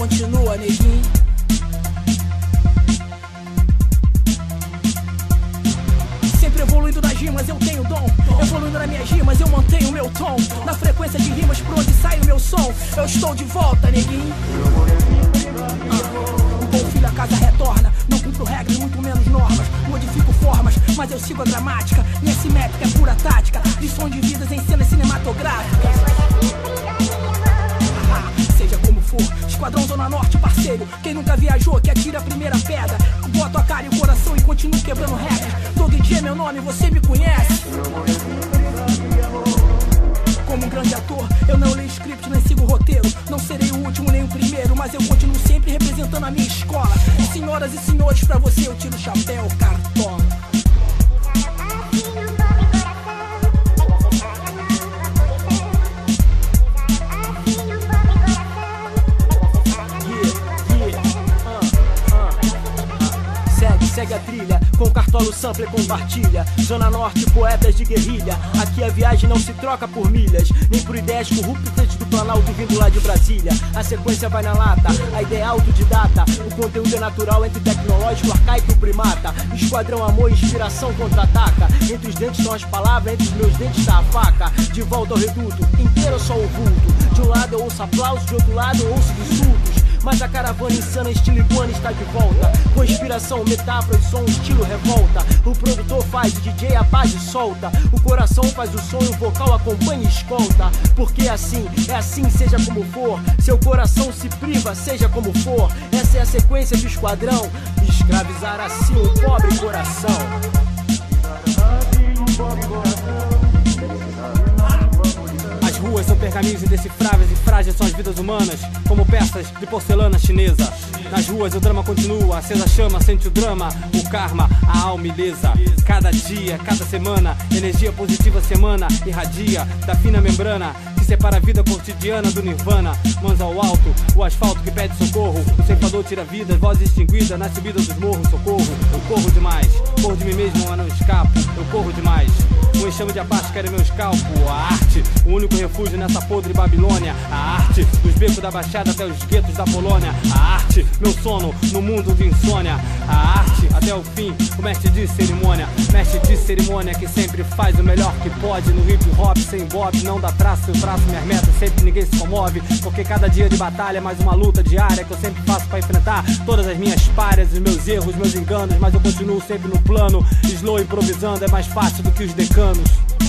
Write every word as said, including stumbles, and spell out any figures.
continua, neguinho. Sempre evoluindo nas rimas, eu tenho dom. Evoluindo nas minhas rimas, eu mantenho meu tom. Na frequência de rimas, por onde sai o meu som, eu estou de volta, neguinho. O bom filho a casa retorna. Não cumpro regras, muito menos normas. Modifico formas, mas eu sigo a gramática. Minha simétrica é pura tática. Lição de vidas em cenas cinematográficas. Ah, seja como for, Esquadrão Zona Norte, parceiro. Quem nunca viajou, que atira a primeira pedra. Boto a cara e o coração e continuo quebrando regras. Doug G é meu nome, você me conhece. Como um grande ator, eu não leio script, nem sigo roteiro. Não serei o último nem o primeiro, mas eu continuo sempre representando a minha escola. Senhoras e senhores, pra você eu tiro o chapéu, cartola. Segue a trilha, com Cartola o sampler compartilha. Zona Norte, poetas de guerrilha. Aqui a viagem não se troca por milhas, nem por ideias corruptas do Planalto vindo lá de Brasília. A sequência vai na lata, a ideia é autodidata. O conteúdo é natural entre tecnológico, arcaico e primata. Esquadrão amor e inspiração contra-ataca. Entre os dentes são as palavras, entre os meus dentes tá a faca. De volta ao reduto, inteiro só o vulto. De um lado eu ouço aplausos, de outro lado eu ouço insultos. Mas a caravana insana estilo iguana está de volta. Com inspiração, metáfora e som, estilo revolta. O produtor faz, o D J a paz e solta. O coração faz o som e o vocal acompanha e escolta. Porque é assim, é assim, seja como for. Seu coração se priva, seja como for. Essa é a sequência do esquadrão. Escravizar assim um pobre coração. As ruas são pergaminhos indecifráveis e frágeis são as vidas humanas, como peças de porcelana chinesa. Nas ruas o drama continua, acesa a chama, sente o drama, o karma, a alma ilesa. Cada dia, cada semana, energia positiva semana irradia da fina membrana que separa a vida cotidiana do nirvana. Mãos ao alto, o asfalto que pede socorro. O ceifador tira vidas, voz extinguida na subida dos morros. Socorro, eu corro demais, corro de mim mesmo, mas não escapo. Eu corro demais, um enxame de Apache quer meu escalpo. A arte, o único refúgio nessa podre Babilônia. A arte, dos becos da Baixada até os guetos da Polônia. A arte, meu sono no mundo de insônia. A arte, até o fim, o mestre de cerimônia. Mestre de cerimônia que sempre faz o melhor que pode. No hip hop, sem bop, não dá traço. Eu traço minhas metas, sempre ninguém se comove. Porque cada dia de batalha é mais uma luta diária que eu sempre faço pra enfrentar todas as minhas párias, os meus erros, meus enganos. Mas eu continuo sempre no plano, slow improvisando é mais fácil do que os decanos.